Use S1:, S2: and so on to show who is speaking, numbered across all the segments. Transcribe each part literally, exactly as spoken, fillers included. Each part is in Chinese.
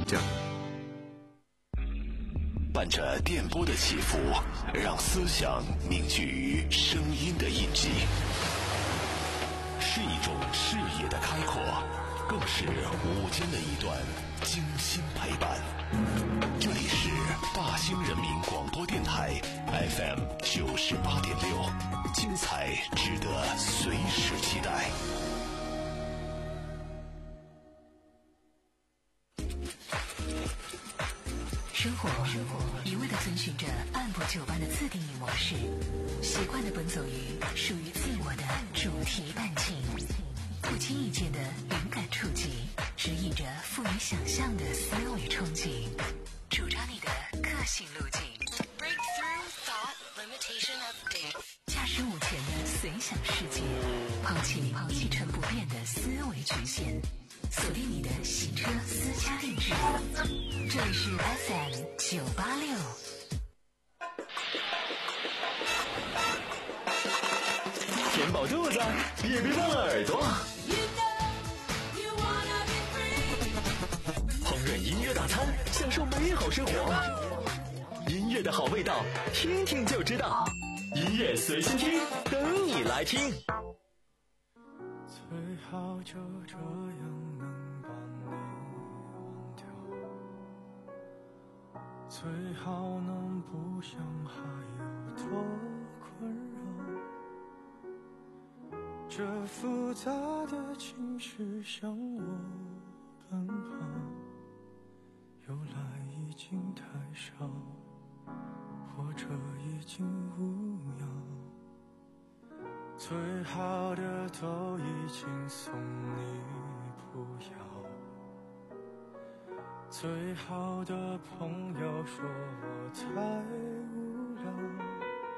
S1: 这
S2: 伴着电波的起伏，让思想凝聚于声音的印记，是一种视野的开阔，更是午间的一段精心陪伴。这里是大兴人民广播电台 F M 九十八点六，精彩值得随时期待。
S3: 生活一味地遵循着按部就班的自定义模式，习惯地奔走于属于自我的主题伴情，不经意间的灵感触及，指引着富于想象的思维憧憬，主张你的个性路径。Breakthrough thought limitation update。驾驶午前的随想世界，抛弃一成不变的思维局限，锁定你的洗车私家定制。这里是 F M 九八六。
S4: 填饱肚子，也别忘了耳朵。烹饪音乐大餐，享受美好生活。音乐的好味道，听听就知道。音乐随心听，等你来听。
S5: 最好就这样能把你忘掉，最好能不想还有多困扰。这复杂的情绪向我奔跑，由来已经太少，或者已经无恙。最好的都已经送你不要，最好的朋友说我太无聊，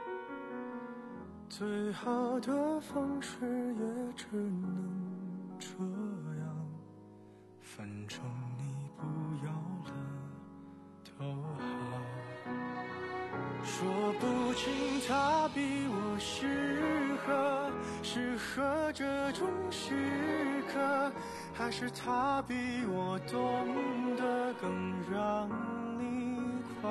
S5: 最好的方式也只能这样，反正你不要了都好。说不清他比我适合适合这种时刻，还是他比我懂得更让你快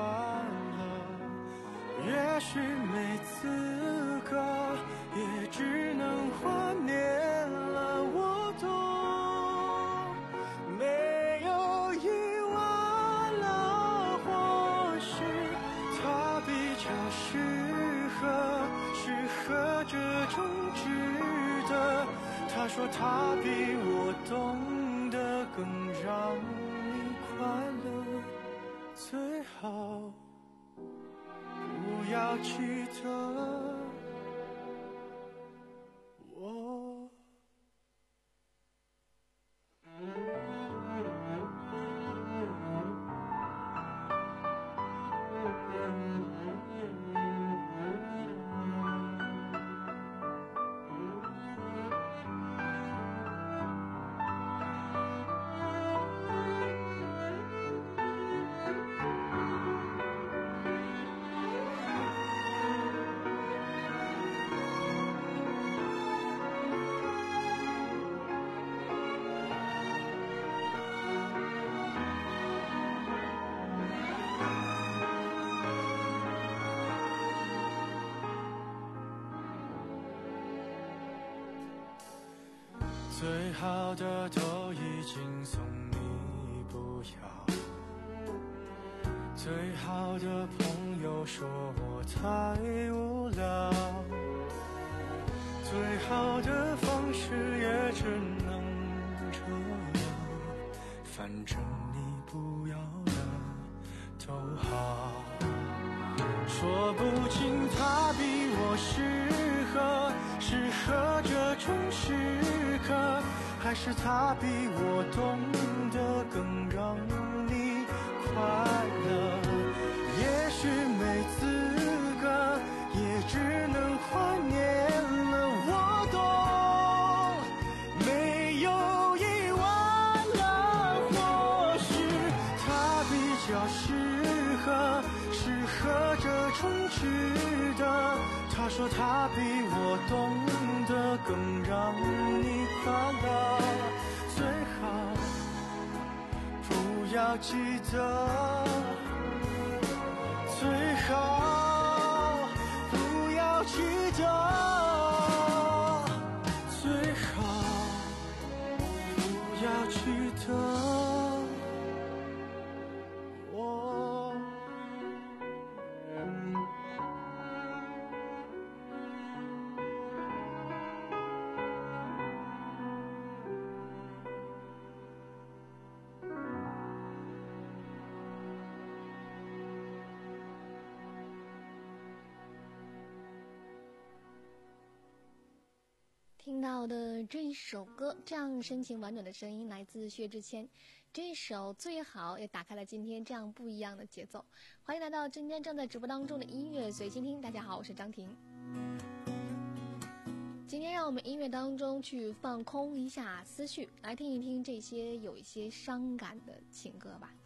S5: 乐。也许没资格，也只能怀念了。我懂，没有意外了，或许他比较适合适合这种值得。他说他比我懂得更让你快乐，最好不要记得我。最好的都已经送你不要，最好的朋友说我太无聊，最好的方式也只能这样，反正你不要了都好。说不清他比我适合适合这种时刻，还是他比我懂得更让你快乐。也许没资格，也只能怀念了。我懂，没有意外了，或许他比较适合适合这种值得。他说他比我懂得更让你快乐，最好不要记得，最好不要记得，最好不要记得。
S1: 听到的这一首歌，这样深情婉转的声音来自薛之谦，这一首最好也打开了今天这样不一样的节奏。欢迎来到今天正在直播当中的音乐随心听，大家好，我是张婷。今天让我们音乐当中去放空一下思绪，来听一听这些有一些伤感的情歌吧。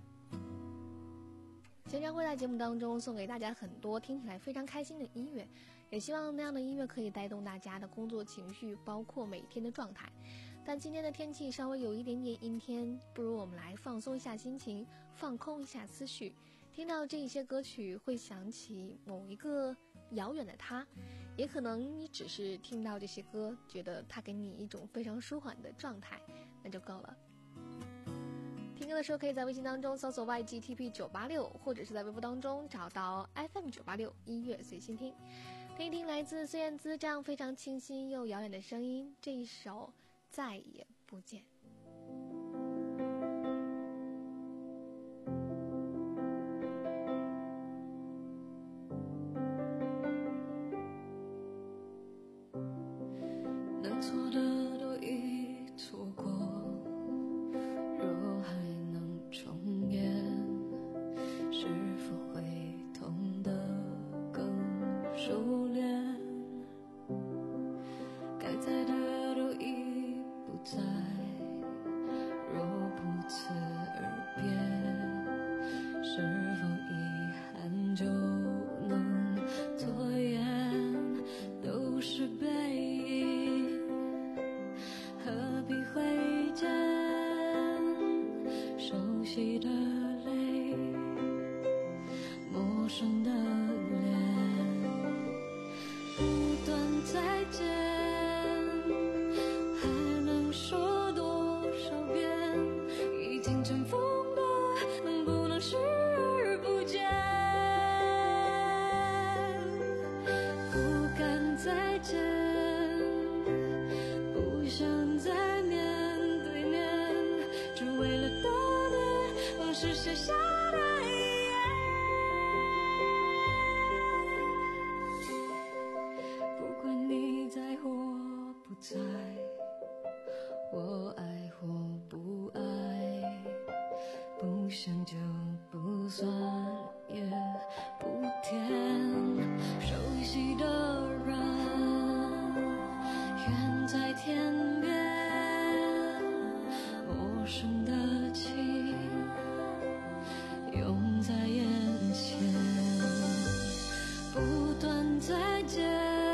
S1: 经常会在节目当中送给大家很多听起来非常开心的音乐，也希望那样的音乐可以带动大家的工作情绪，包括每天的状态。但今天的天气稍微有一点点阴天，不如我们来放松一下心情，放空一下思绪。听到这些歌曲会想起某一个遥远的他，也可能你只是听到这些歌，觉得它给你一种非常舒缓的状态，那就够了。听歌的时候可以在微信当中搜索 Y G T P 九八六， 或者是在微博当中找到 F M 九八六 音乐随心听，听一听来自孙燕姿这样非常清新又遥远的声音，这一首再也不见。
S6: 能错的都已错过，若还能重演，是否会痛得更熟练？该在的都已不在，若不辞而别，是否遗憾就能拖延？都是背影，何必挥剑？熟悉的泪，陌生的脸，不断再见，还能说多少遍？已经尘封的，能不能视而不见？不敢再见，不想再面对面，只为了悼念往事写下的遗言。不管你在或不在，我爱或不爱，不想就不算也不甜。熟悉的人远在天边，陌生的情涌在眼前，不断再见，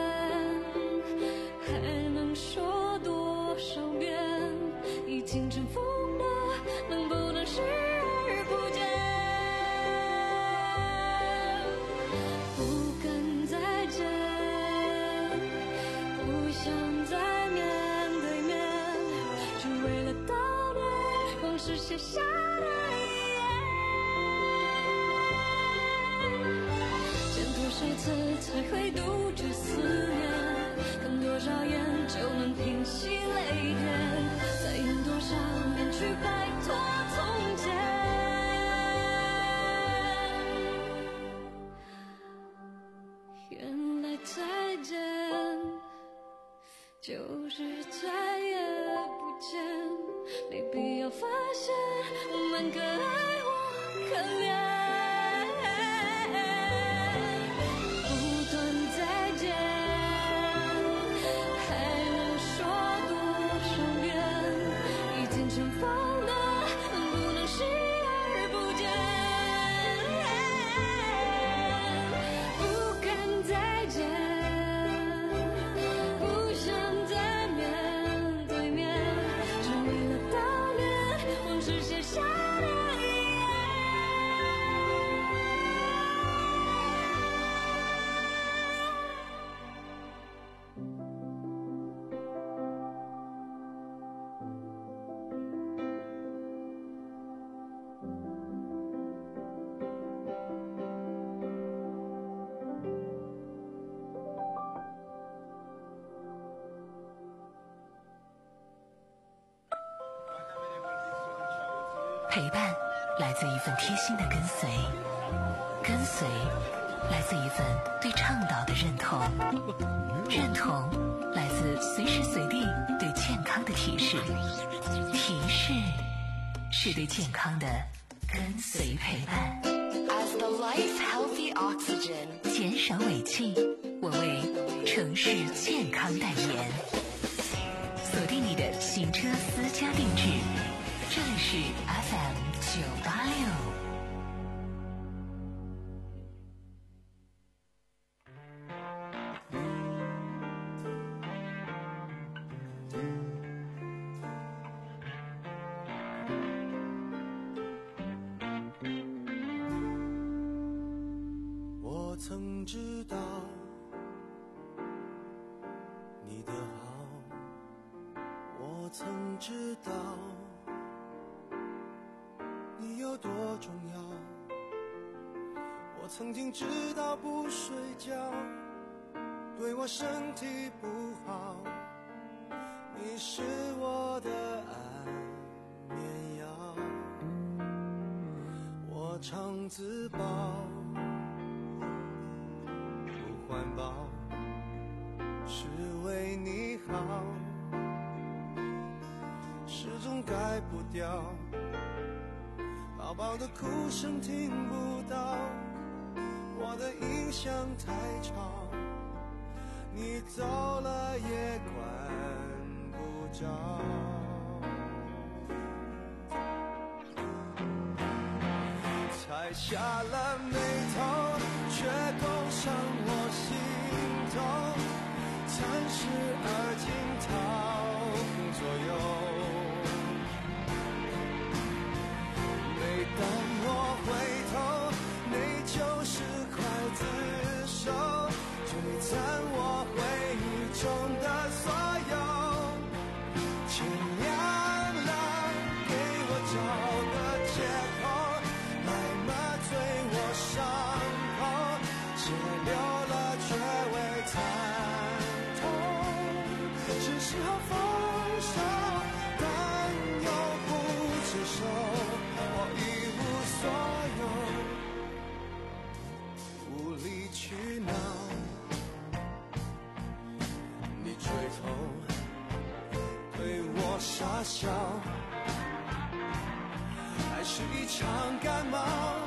S6: 还能说多少遍？已经尘封的，能不能视而不见？不敢再见，不想再面对面，只为了悼念往事写下的遗言。见多少次才会杜绝思念？看多少眼就能平息泪点？再用多少年去摆脱从前？原来再见就是再也不见，没必要发现我们可爱或可怜。不断再见，还能说多少遍？已经尘封的，能不能视而不见？不敢再见，不想再面对面，只为了悼念往事写下的
S3: 陪伴来自一份贴心的跟随，跟随来自一份对倡导的认同，认同来自随时随地对健康的提示，提示是对健康的跟随陪伴。
S7: As the life healthy oxygen，
S3: 减少尾气，我为城市健康代言。锁定你的行车私家定制，这里是 F M 九八六。
S5: 我曾知道你的好，我曾知道你有多重要，我曾经知道不睡觉对我身体不好，你是我的安眠药，我常自暴不环保，是为你好，始终改不掉，宝宝的哭声听不到，我的音响太吵，你走了也管不着，才下了眉头，却攻上我心头，暂时而今掏空左右。每当我回头，你就是刽子手，璀璨我回忆中的所有。天亮了，给我找个借口，来麻醉我伤口，血流了却未惨痛，是时候放手，但又不接受，我一无所有，无理取闹，你垂头对我傻笑，还是一场感冒，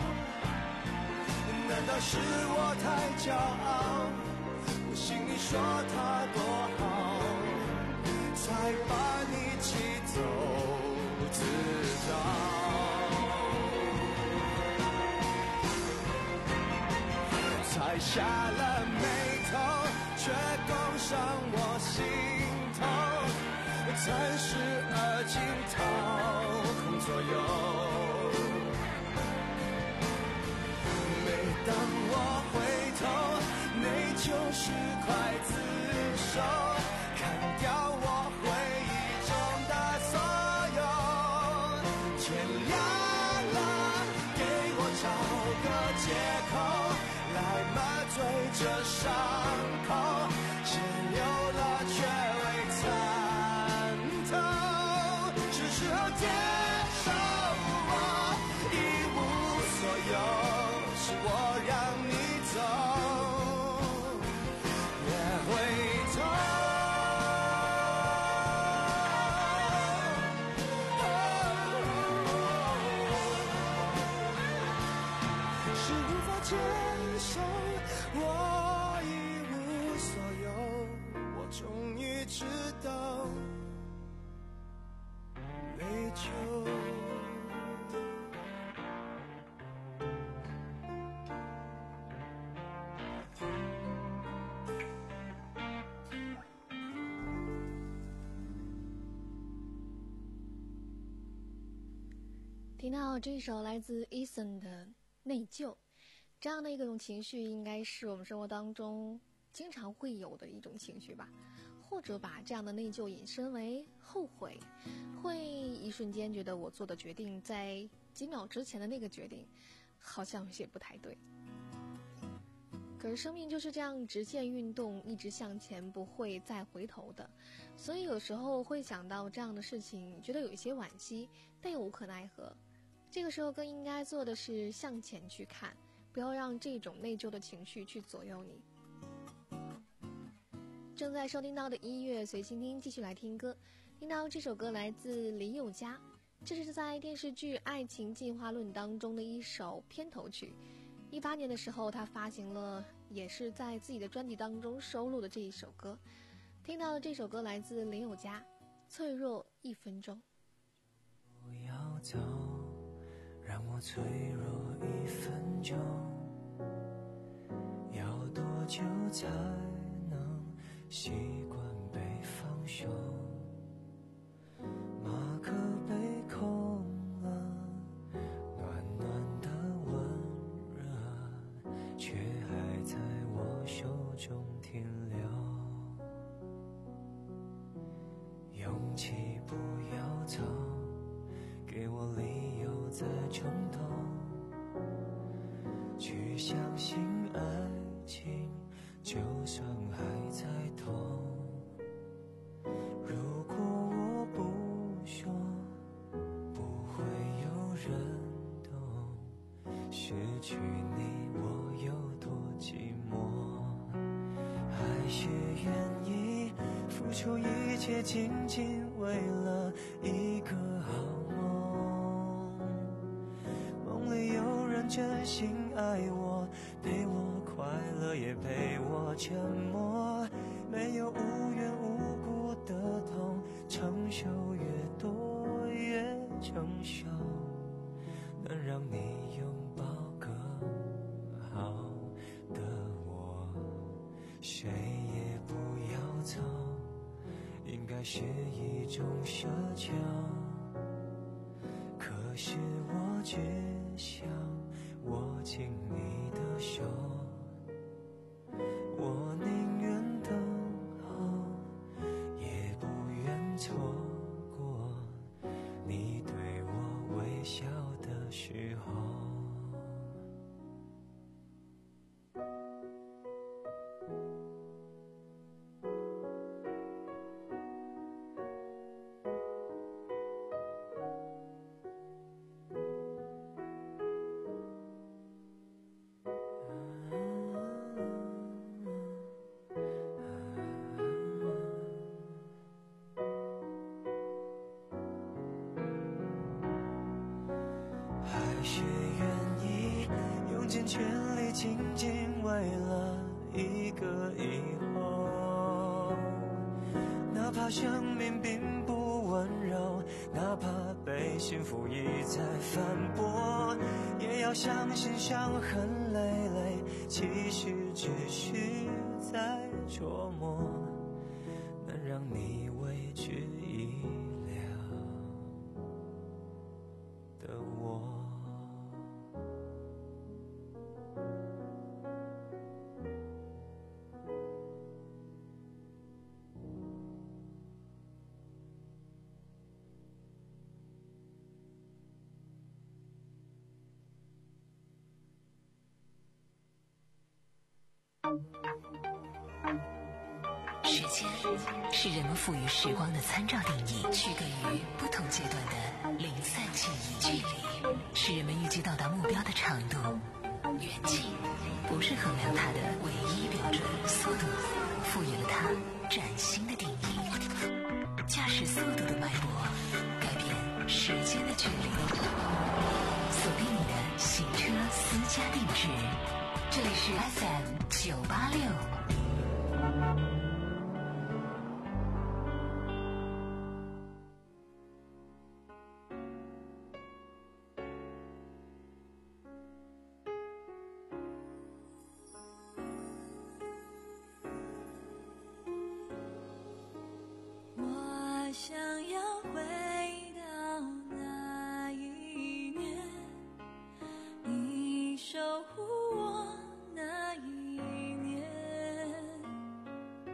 S5: 难道是我太骄傲，不信你说他多好，才把你气走自找，才下了眉头，却攻上我心头，暂时而今掏空左右。每当我回头，你就是刽子手，砍掉我回忆中的所有。天亮了，给我找个借口，来麻醉这伤口，血流了却未惨痛，是时候接受我一无所有，是我让你走，别回头。是无法接受，我一无所有，我终于知道没救。
S1: 听到这首来自 Eason 的内疚，这样的一种情绪应该是我们生活当中经常会有的一种情绪吧，或者把这样的内疚引申为后悔，会一瞬间觉得我做的决定在几秒之前的那个决定好像有些不太对，可是生命就是这样直线运动，一直向前，不会再回头的，所以有时候会想到这样的事情，觉得有一些惋惜，但又无可奈何。 这个时候更应该做的是向前去看，不要让这种内疚的情绪去左右你。正在收听到的音乐随心听，继续来听歌。听到这首歌来自林宥嘉，这是在电视剧《爱情进化论》当中的一首片头曲。一八年的时候，他发行了，也是在自己的专辑当中收录的这一首歌。听到的这首歌来自林宥嘉，《脆弱一分钟》。
S5: 不要走，让我脆弱一分钟，要多久才能习惯被放手？马克杯空了，暖暖的温热，却还在我手中停留。勇气不要走，给我理由再冲动，去相信爱情，就算还在痛。如果我不说，不会有人懂，失去你我有多寂寞。还是愿意付出一切，仅仅为了一个好梦。梦里有人真心爱我，陪我快乐也陪我沉默，没有无缘无故的痛，承受越多越成熟，能让你拥抱更好的我。谁也不要走，应该是一种奢求，可是我只想握紧你的手，我宁愿等候，也不愿错过你对我微笑的时候。还是愿意用尽全力，仅仅为了一个以后。哪怕生命并不温柔，哪怕被幸福一再反驳，也要相信伤痕累累，其实只是在琢磨，能让你为之一亮的我。
S3: 时间是人们赋予时光的参照定义，区隔于不同阶段的零散记忆。距离是人们预计到达目标的长度，远近不是衡量它的唯一标准。速度赋予了它崭新的定义，驾驶速度的脉搏改变时间的距离。锁定你的行车私家定制，这里是 F M 九八六。
S6: 想要回到那一年，你守护我那一年，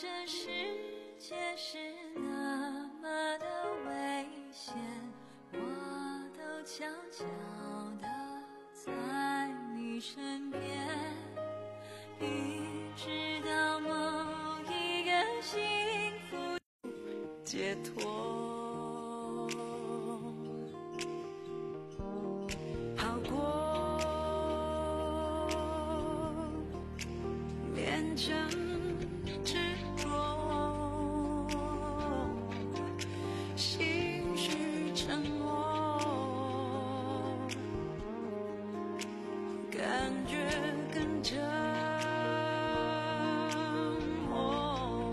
S6: 这世界是那么的危险，我都悄悄地在你身边，一直到某一个幸福解脱，好过变成执着，心事沉默，感觉更折磨。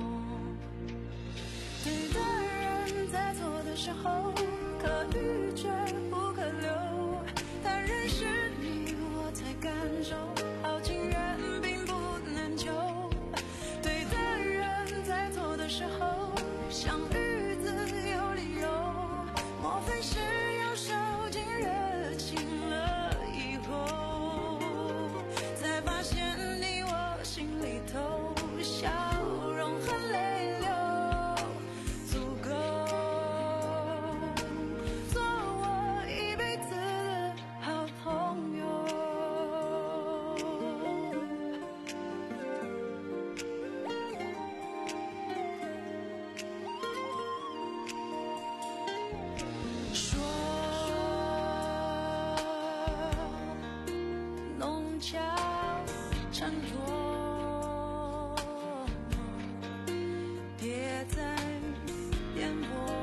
S6: 对的人在错的时候，可遇却不可留，但认识你我才感受，好情人并不能求。对的人在错的时候，相遇自有理由，莫非是要受尽热情了以后，才发现你我心里头笑容和泪流足够做我一辈子的好朋友。说弄巧成拙，别再颠簸，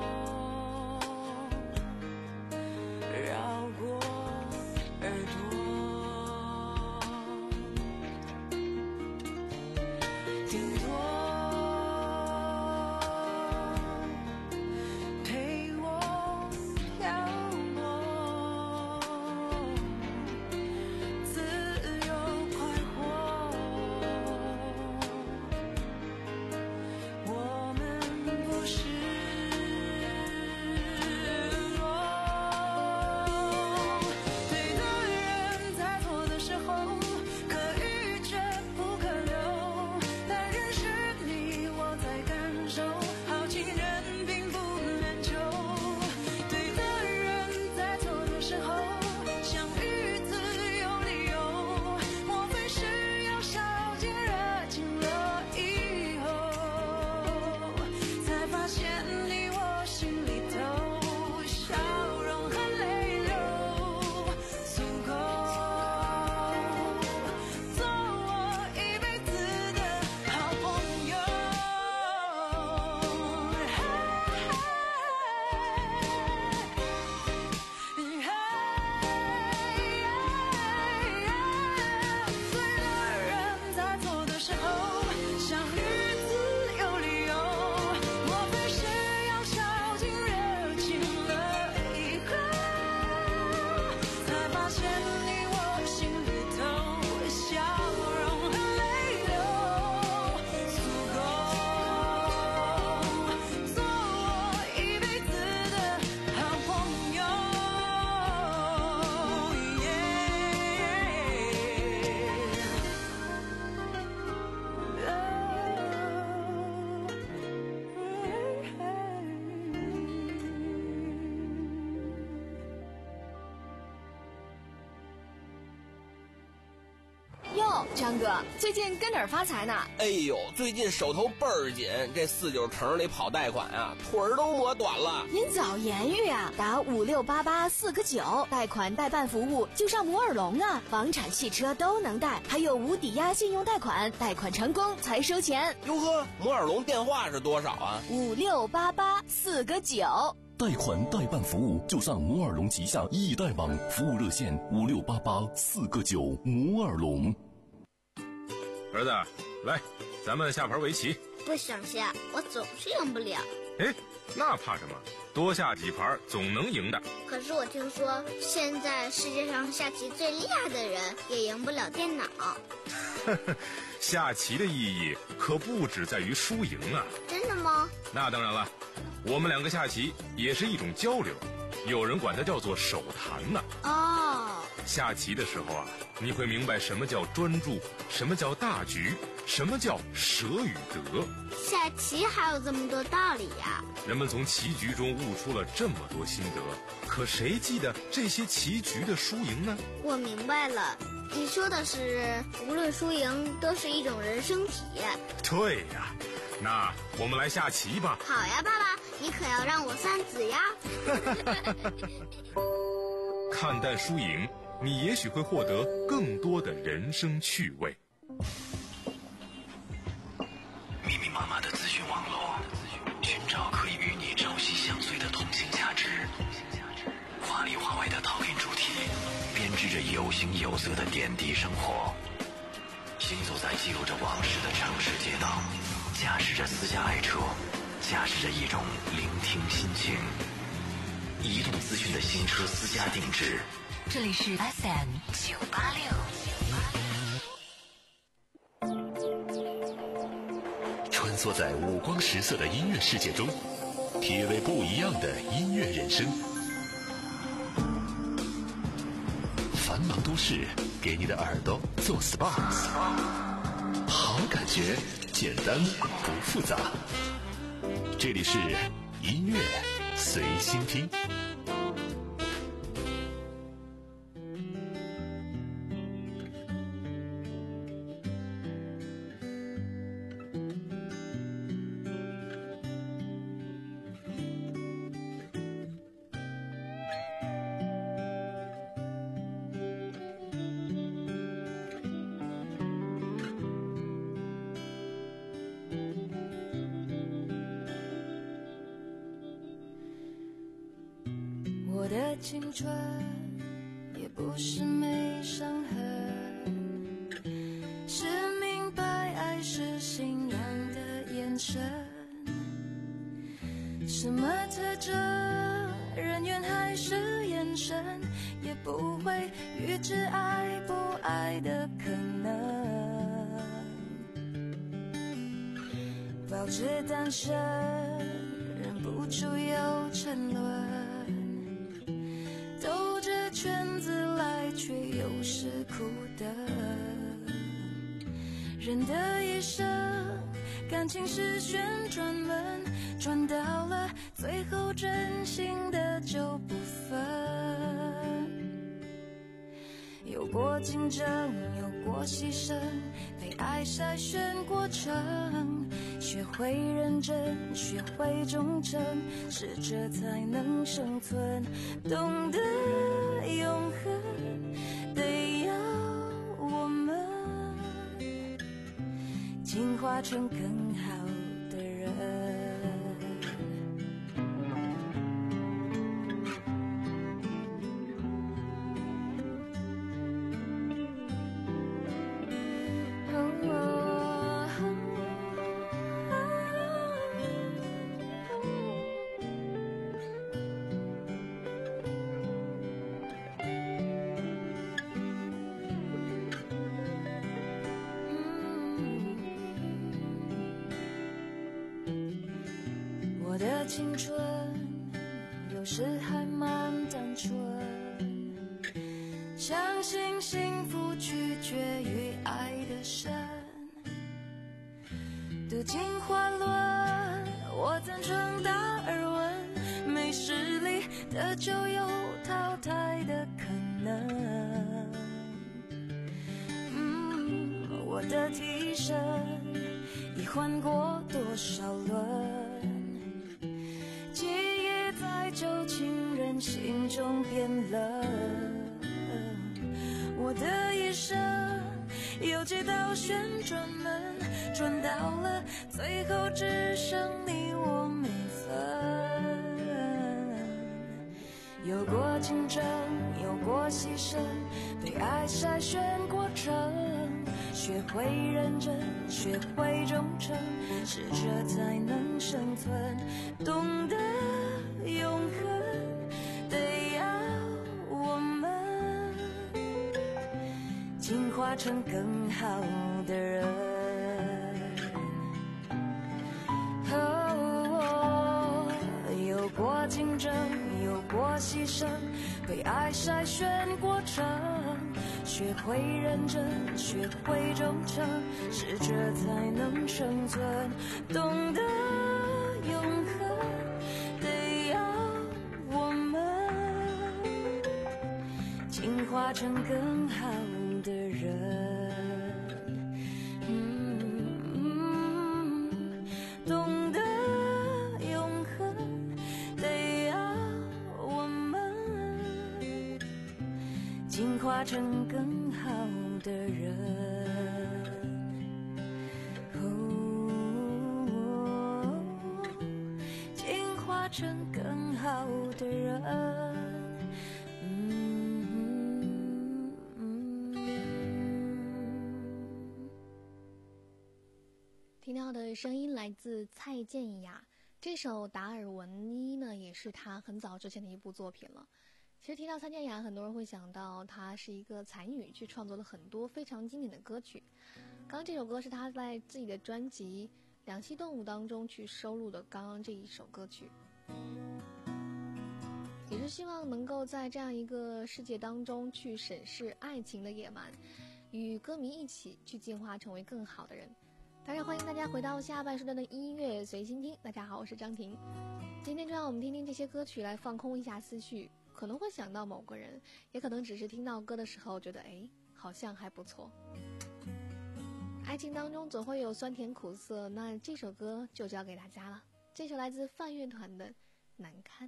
S6: 绕过耳朵，顶多陪我漂泊，自由快活。我们不是我，对的人在错的时候，可遇却不可留，但认识你我才感受，好情人并不难求。对的人在错的时候，相遇自有理由，莫非是要烧尽热情了以后，才发现你我心里头笑容和泪流足够做我一辈子的好朋友。对的人在错的时候，相遇自有理由，莫非是要烧尽热情了以后，才发现你我心里头笑容和泪流足够做我一辈子的好朋友。
S8: 哟，张哥，最近跟哪儿发财呢？
S9: 哎呦，最近手头倍儿紧，这四九城里跑贷款啊，腿儿都磨短了。
S8: 您早言语啊，打五六八八四个九，贷款代办服务就上摩尔龙啊，房产、汽车都能贷，还有无抵押信用贷款，贷款成功才收钱。
S9: 哟呵，摩尔龙电话是多少啊？
S8: 五六八八四个九。
S2: 贷款代办服务就上摩尔龙旗下易贷网，服务热线五六八八四个九。摩尔龙。
S10: 儿子，来，咱们下盘围棋。
S11: 不想下，我总是赢不了。
S10: 哎，那怕什么？多下几盘总能赢的。
S11: 可是我听说，现在世界上下棋最厉害的人也赢不了电脑。
S10: 下棋的意义可不只在于输赢啊。
S11: 真的吗？
S10: 那当然了，我们两个下棋也是一种交流，有人管它叫做手谈呢。
S11: 哦，
S10: 下棋的时候啊，你会明白什么叫专注，什么叫大局，什么叫舍与得。
S11: 下棋还有这么多道理呀！
S10: 人们从棋局中悟出了这么多心得，可谁记得这些棋局的输赢呢？
S11: 我明白了，你说的是无论输赢都是一种人生体验。
S10: 对呀，那我们来下棋吧。
S11: 好呀，爸爸，你可要让我三子呀。
S10: 看淡输赢，你也许会获得更多的人生趣味。
S2: 密密麻麻的资讯网络，寻找可以与你朝夕相随的同性价值。华里华外的讨论主题，编织着有形有色的点滴生活。行走在记录着往事的城市街道，驾驶着私家爱车，驾驶着一种聆听心情。移动资讯的新车私家定制。
S3: 这里是 F M 九八六。
S2: 穿梭在五光十色的音乐世界中，体味不一样的音乐人生。繁忙都市给你的耳朵做 S P A， 好感觉，简单不复杂。这里是音乐随心听。
S6: 我的青春也不是没伤痕，是明白爱是信仰的眼神，什么特征人缘还是眼神，也不会预知爱不爱的可能，保持单身忍不住有沉沦，兜着圈子来却又是苦的，人的一生感情是旋转门，转到了最后真心的就不分，有过竞争有过牺牲，被爱筛选过程，学会认真学会忠诚，是这才能生存，懂得永恒得要我们进化成更好的人。我的青春有时还蛮单纯，相信幸福取决于爱的深，读进花轮我赞成达尔文，没实力的就有淘汰的可能，嗯，我的替身已换过多少轮，记忆在旧情人心中变冷，我的一生有几道旋转门，转到了最后只剩你我没分，有过竞争有过牺牲，被爱筛选过程，学会认真学会忠诚，是这才能生存，懂得永恒得要我们进化成更好的人。哦，有过竞争有过牺牲， 被爱筛选过程，学会认真，学会忠诚，适者才能生存。懂得永恒，得要我们进化成更好的人。进化成更好的人，哦，进化成更好的人。嗯嗯嗯、
S1: 听到的声音来自蔡健雅，这首《达尔文伊》呢，也是他很早之前的一部作品了。其实提到蔡健雅，很多人会想到她是一个才女，去创作了很多非常经典的歌曲。刚刚这首歌是她在自己的专辑《两栖动物》当中去收录的刚刚这一首歌曲，也是希望能够在这样一个世界当中去审视爱情的野蛮，与歌迷一起去进化成为更好的人。当然欢迎大家回到下半时段的音乐随心听。大家好，我是张婷，今天就让我们听听这些歌曲来放空一下思绪，可能会想到某个人，也可能只是听到歌的时候觉得哎，好像还不错。爱情当中总会有酸甜苦涩，那这首歌就交给大家了。这首来自泛乐团的《难堪》。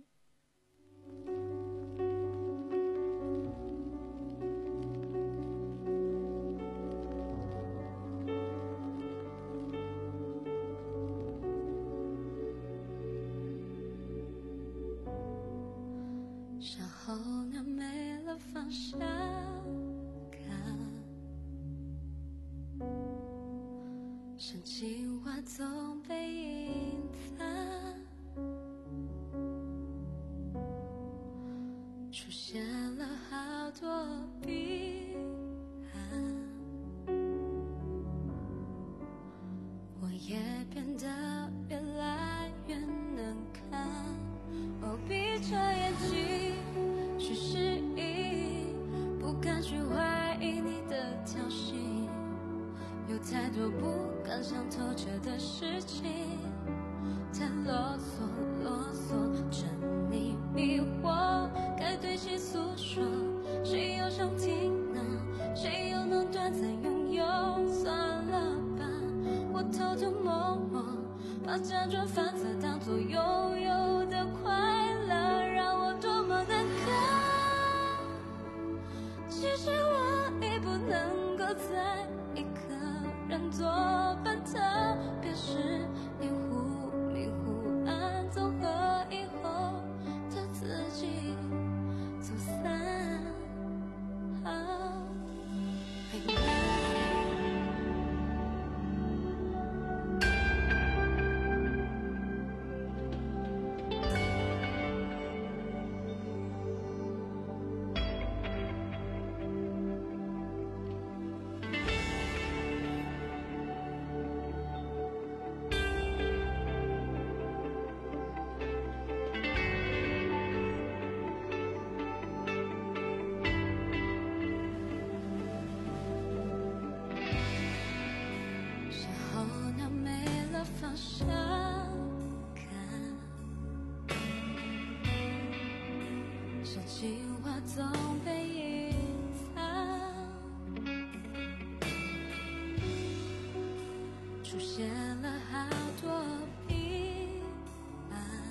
S6: 身后那没了方向感，深情话总被隐藏，出现了好多遗憾，我也变得越来越难看。哦，闭着眼睛去适应，不敢去怀疑你的挑衅，有太多不敢想透彻的事情，太啰嗦啰嗦，沉溺迷惑，该对谁诉说？谁又想听呢？谁又能短暂拥有？算了吧，我偷偷摸摸，把辗转反侧当作拥有的快乐，让我多么难堪。其实我已不能够再一个人作伴，特别是你忽明忽暗，综合以后的自己走散。啊总被隐藏，出现了好多彼岸，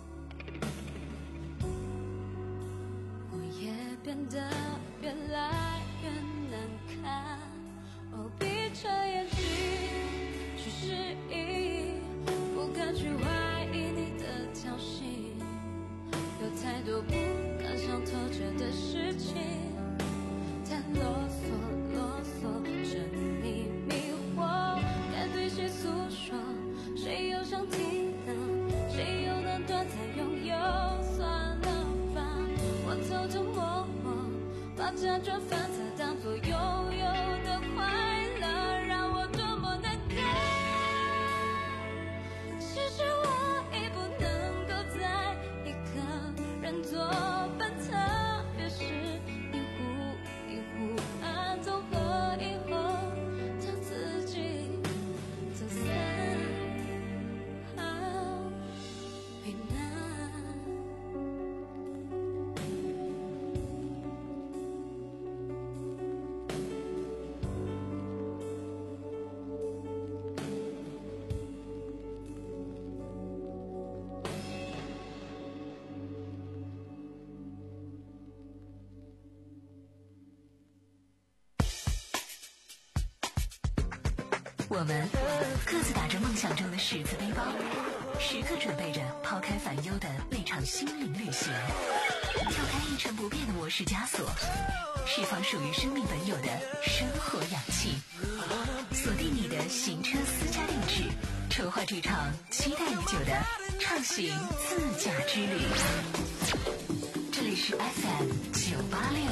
S6: 我也变得越来越难看。哦，闭着眼睛去适应，不敢去怀疑你的挑衅，有太多不敢想透彻的事情，太啰嗦啰嗦，沉迷迷惑，该对谁诉说？谁又想听呢？谁又能短暂拥有？算了吧，我偷偷摸摸，把辗转反侧当作拥有的快乐，让我多么难堪。其实我已不能够再一个人作伴，特别
S3: 我们各自打着梦想中的十字背包，时刻准备着抛开烦忧的那场心灵旅行，跳开一成不变的模式枷锁，释放属于生命本有的生活氧气，锁定你的行车私家定制，筹划这场期待已久的畅行自驾之旅。这里是 F M 九八六。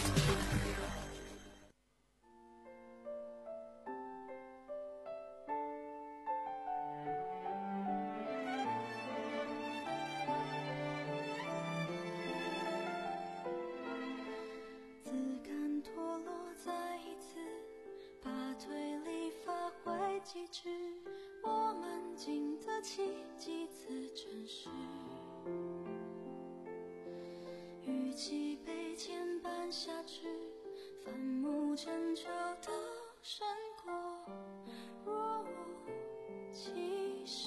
S6: 我们经得起几次尘世，与其被牵绊下去，反目成仇的胜过若无其事。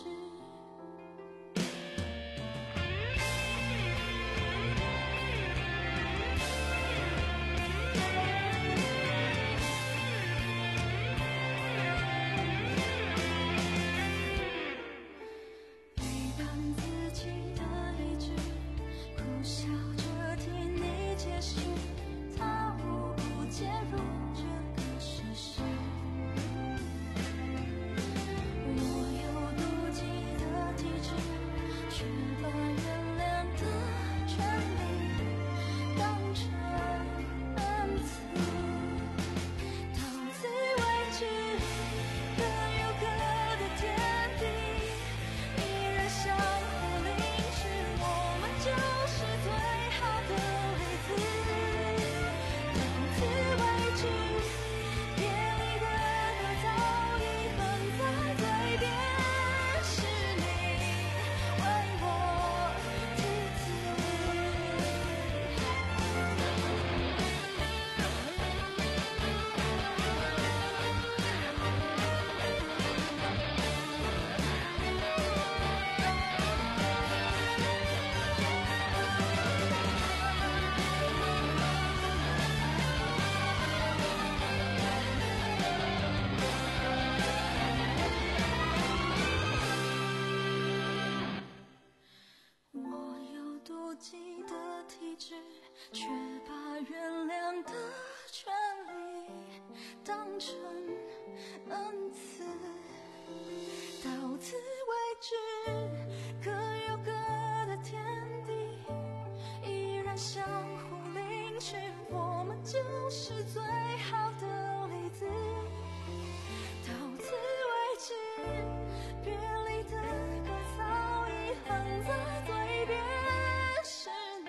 S6: 却把原谅的权利当成恩赐，到此为止，各有各的天地，依然相互领取，我们就是最好的例子。到此为止，别离的歌早已哼在嘴边，是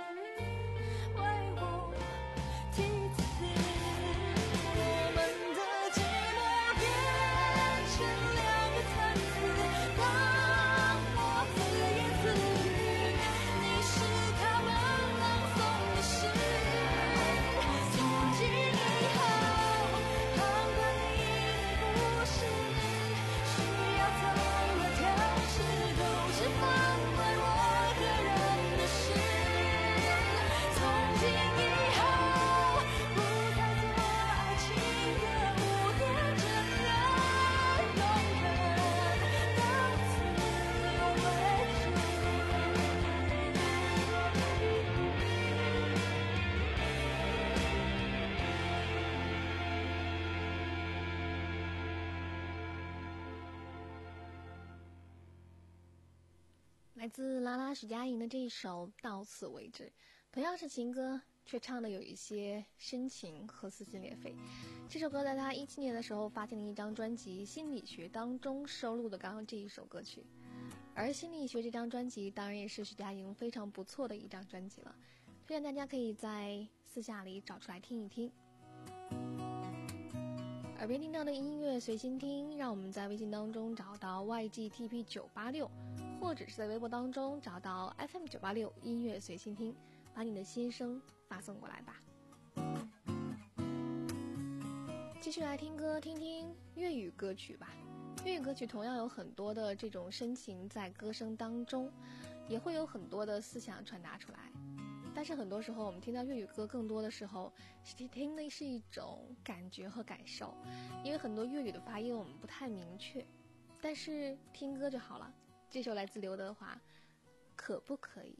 S1: 来自拉拉许佳莹的这一首《到此为止》，同样是情歌，却唱的有一些深情和撕心裂肺。这首歌在他一七年的时候发行了一张专辑《心理学》当中收录的刚刚这一首歌曲，而《心理学》这张专辑当然也是许佳莹非常不错的一张专辑了，推荐大家可以在私下里找出来听一听。耳边听到的音乐随心听，让我们在微信当中找到 Y G T P 九八六，或者是在微博当中找到 F M 九八六音乐随心听，把你的心声发送过来吧。继续来听歌，听听粤语歌曲吧。粤语歌曲同样有很多的这种深情在歌声当中，也会有很多的思想传达出来。 但是很多时候我们听到粤语歌更多的时候是听的是一种感觉和感受，因为很多粤语的发音我们不太明确，但是听歌就好了。这首来自刘德华，可不可以？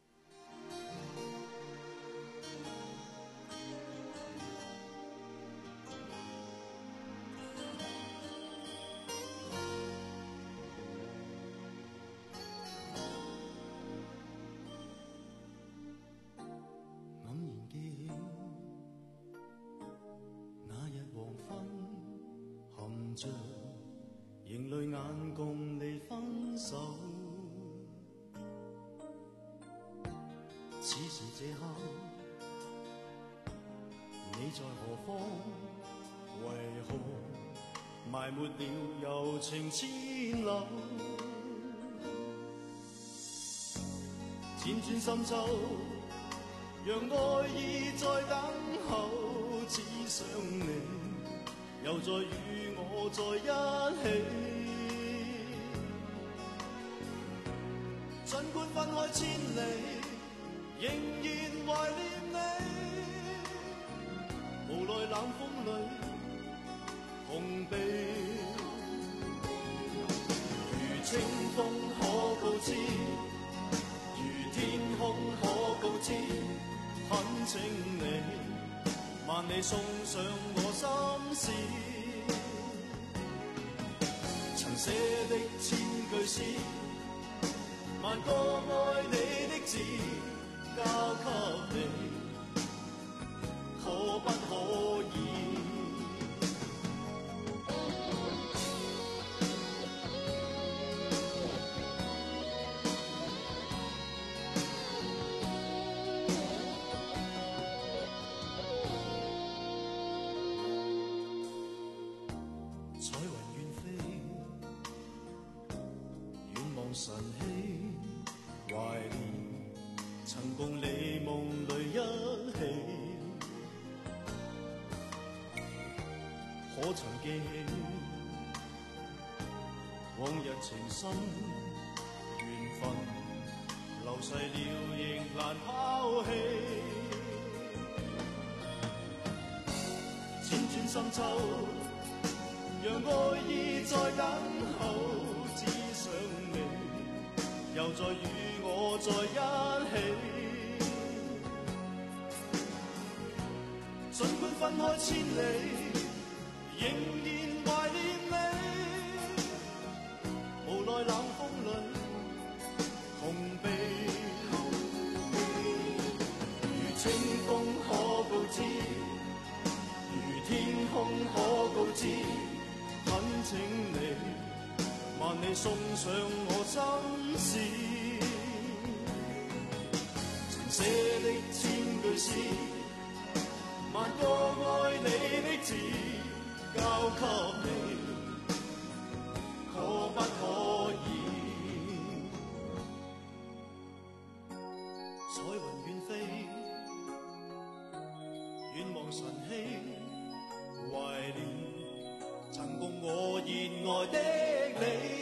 S12: 仍淚眼共你分手，此時這刻你在何方？為何埋沒了柔情千縷？輾轉深秋，讓愛意在等候，只想你又再與我在一起，儘管分開千里，仍然懷念你。無奈冷風裏碰壁，如清風可告知，如天空可告知，懇請你萬里送上我心事。曾寫的千句詩，萬個愛你的字，交給你，可不可以？晨曦懷念，曾共你夢裏一起，可曾記起往日情深緣分，流逝了亦難拋棄。輾轉深秋，讓愛意在等候，只想你又再與我在一起，儘管分開千里，仍然懷念你。無奈冷風裏碰壁，如清風可告知，如天空可告知，懇請你萬里送上我心事，曾寫的千句詩，萬個愛你的字，交給你，可不可以？彩雲遠飛，遠望晨曦，懷念曾共我熱愛的你。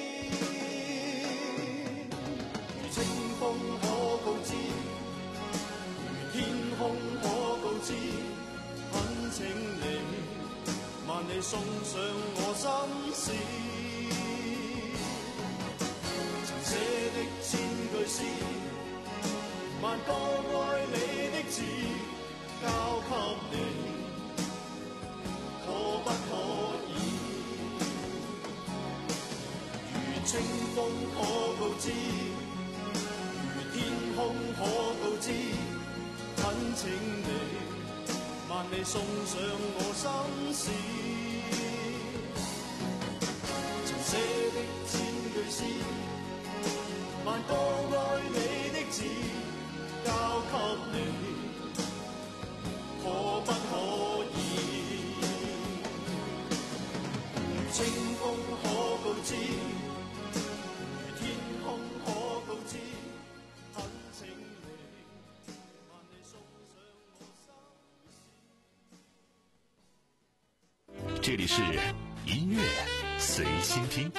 S12: 如清風可告知，如天空可告知，懇請你萬里送上我心事。曾寫的千句詩，萬個愛你的字，交給你，可不可以？如清風可告知，如天空可告知，懇請你萬里送上我心事。曾寫的千句詩，萬個愛你的字，交給你，可不可以？如清風可告知，如天空可告知，懇請你萬里送上我心事。
S2: 这里是音乐随心听。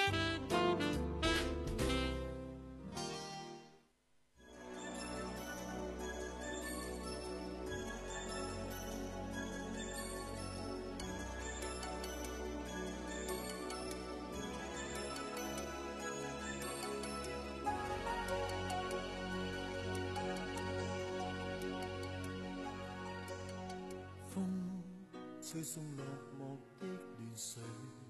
S12: 吹送落寞的亂水。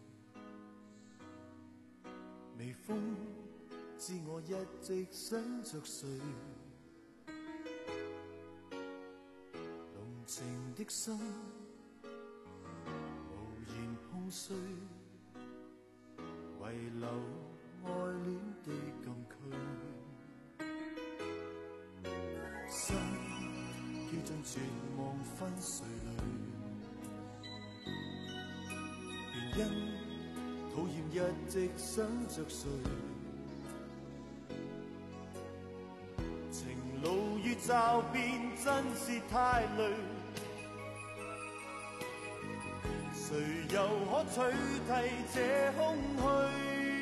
S12: 微風知我一直想着誰，濃情的心無言碰碎，遺留愛戀的禁區。心飄進絕望分碎裏，原因討厭一直想着誰，情路越驟變真是太累，誰又可取替這空虛？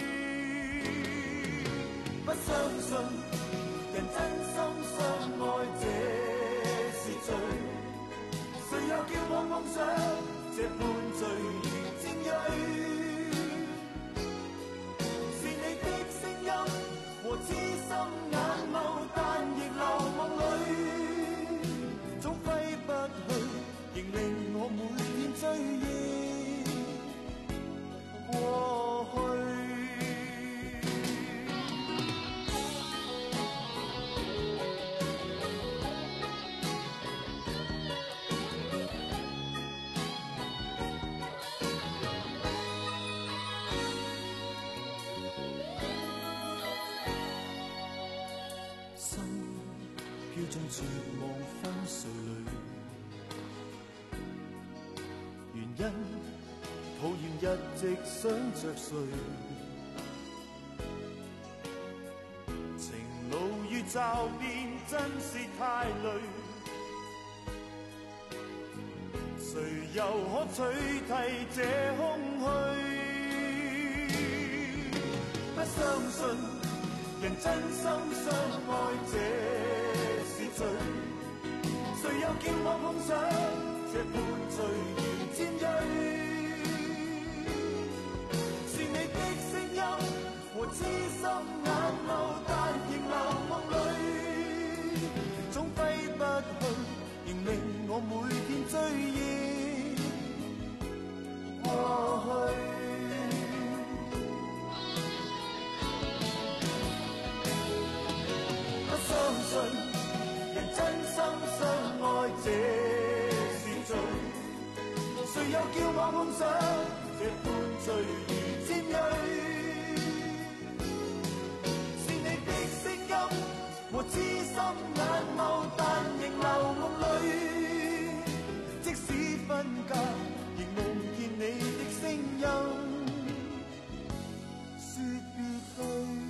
S12: 不相信人真心相愛這是罪，誰又叫我妄想這般罪如尖銳？是你的聲音和痴心眼眸，但亦流夢裏，總揮不去，仍令我每天追憶過去。飄進絕望分碎裏，原因討厭一直想着誰，情路越驟變真是太累，誰又可取替這空虛？不相信人真心相愛這是罪，誰又叫我碰上這般罪如尖銳？是你的聲音和痴心眼眸，但仍流夢裏，總揮不去，仍令我每天追憶過去。相信人真心相愛這是罪，誰又叫我夢想這般罪如尖銳？是你的聲音和痴心眼眸，但仍流夢裏，即使分隔，仍夢見你的聲音說別去。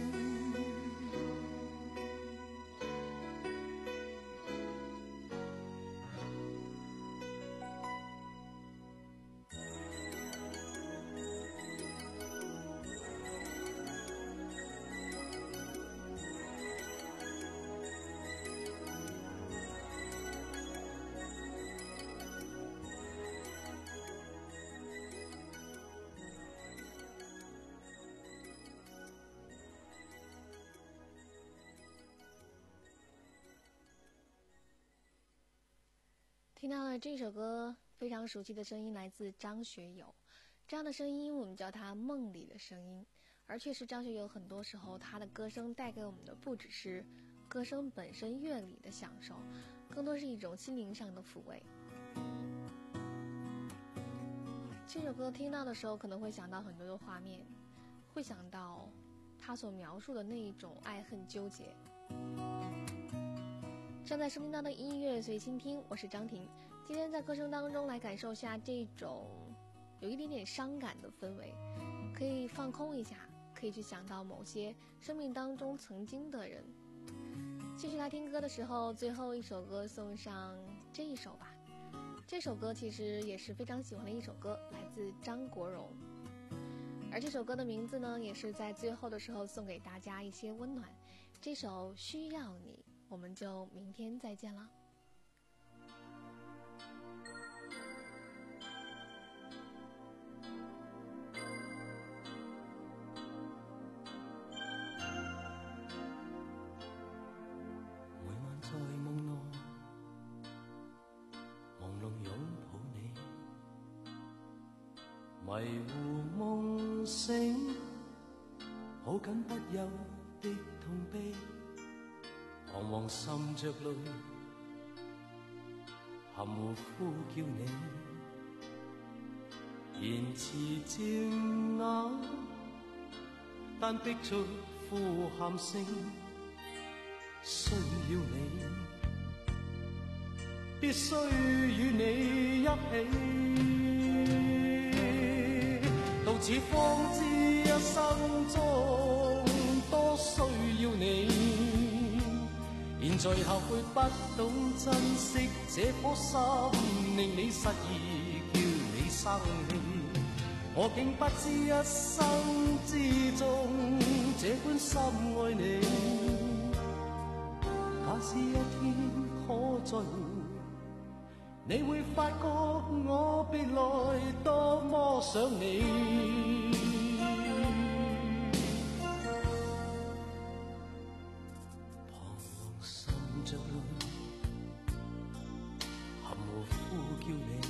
S1: 听到了这首歌，非常熟悉的声音来自张学友。这样的声音我们叫它梦里的声音，而确实张学友很多时候他的歌声带给我们的不只是歌声本身乐理的享受，更多是一种心灵上的抚慰。这首歌听到的时候可能会想到很多的画面，会想到他所描述的那一种爱恨纠结。正在收听到的音乐随心听，我是张婷。今天在歌声当中来感受下这种有一点点伤感的氛围，可以放空一下，可以去想到某些生命当中曾经的人。继续来听歌的时候，最后一首歌送上这一首吧。这首歌其实也是非常喜欢的一首歌，来自张国荣。而这首歌的名字呢，也是在最后的时候送给大家一些温暖。这首需要你，我们就明天再见了。
S12: 每晚在夢內，朦朧擁抱你， 迷糊夢醒，抱緊不休的痛悲，彷徨滲着淚，含糊呼叫你，言辭漸啞，但逼出呼喊聲，需要你，必須與你一起。到此方知一生中多需要你，現在後悔不懂珍惜這顆心，令你失意叫你生氣，我竟不知一生之中這般深愛你。假使一天可再會，你會發覺我別來多麼想你。彷徨滲着淚，含糊呼叫你，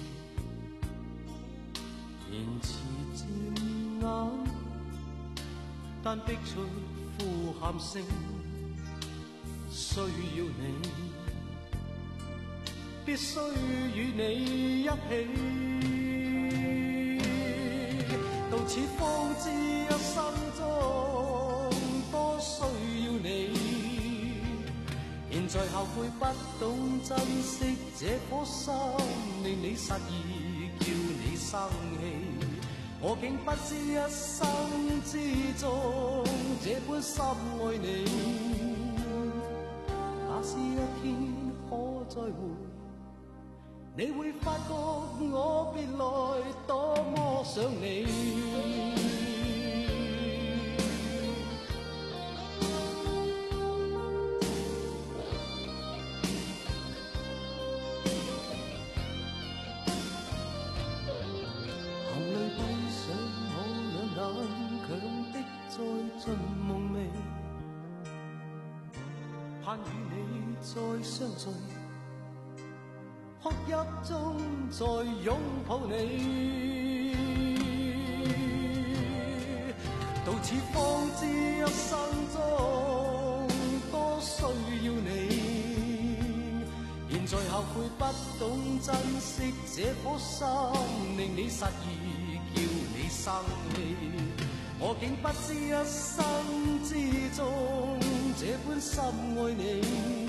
S12: 言辭漸啞，但逼出呼喊聲，需要你，必須與你一起。到此方知一生中多需要你，現在後悔不懂珍惜這顆心，令你失意叫你生氣，我竟不知一生之中這般深愛你。假使一天可再會，你會發覺我別來多麼想你。含淚閉上我兩眼，強的再進夢寐，盼與你再相聚，哭泣中再擁抱你。到此方知一生中多需要你，現在後悔不懂珍惜這顆心，令你失意叫你生氣，我竟不知一生之中這般深愛你。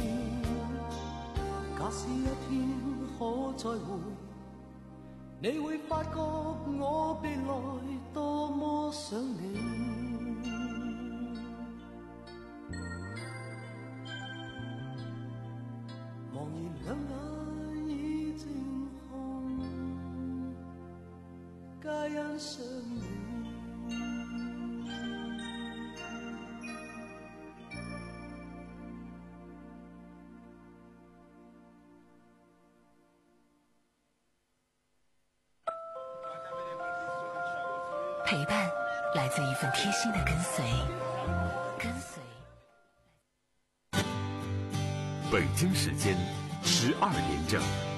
S12: 假使一天可再會，你會發覺我別來多麼想你。茫然兩眼已靜紅，皆因想你。
S3: 陪伴来自一份贴心的跟随，跟随。
S2: 北京时间十二点整。